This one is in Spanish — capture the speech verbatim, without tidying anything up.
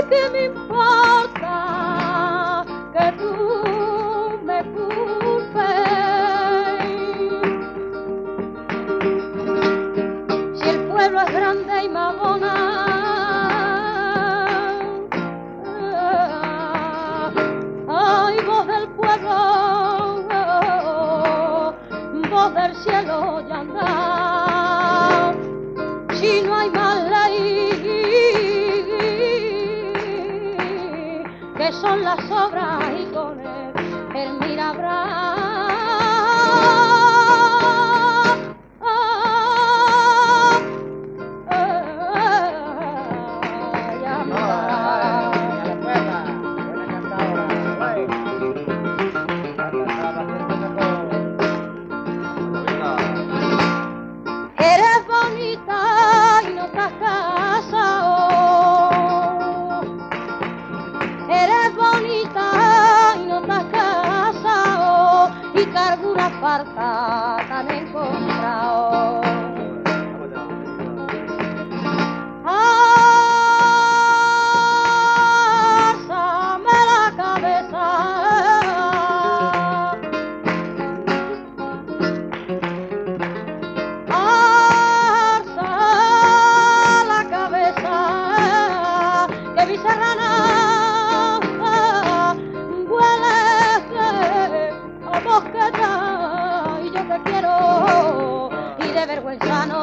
¿qué me importa que tú me culpes? Si el pueblo es grande y mamona, ay, voz del pueblo, voz del cielo y andar. Si no hay más ley, que son las obras y con él el Mirabra. Eres bonita y no estás casado. Eres bonita y no estás casado. Y cargura farta te han encontrado. Álzame la cabeza. Serrana, huele a mosqueta y yo te quiero y de vergüenza no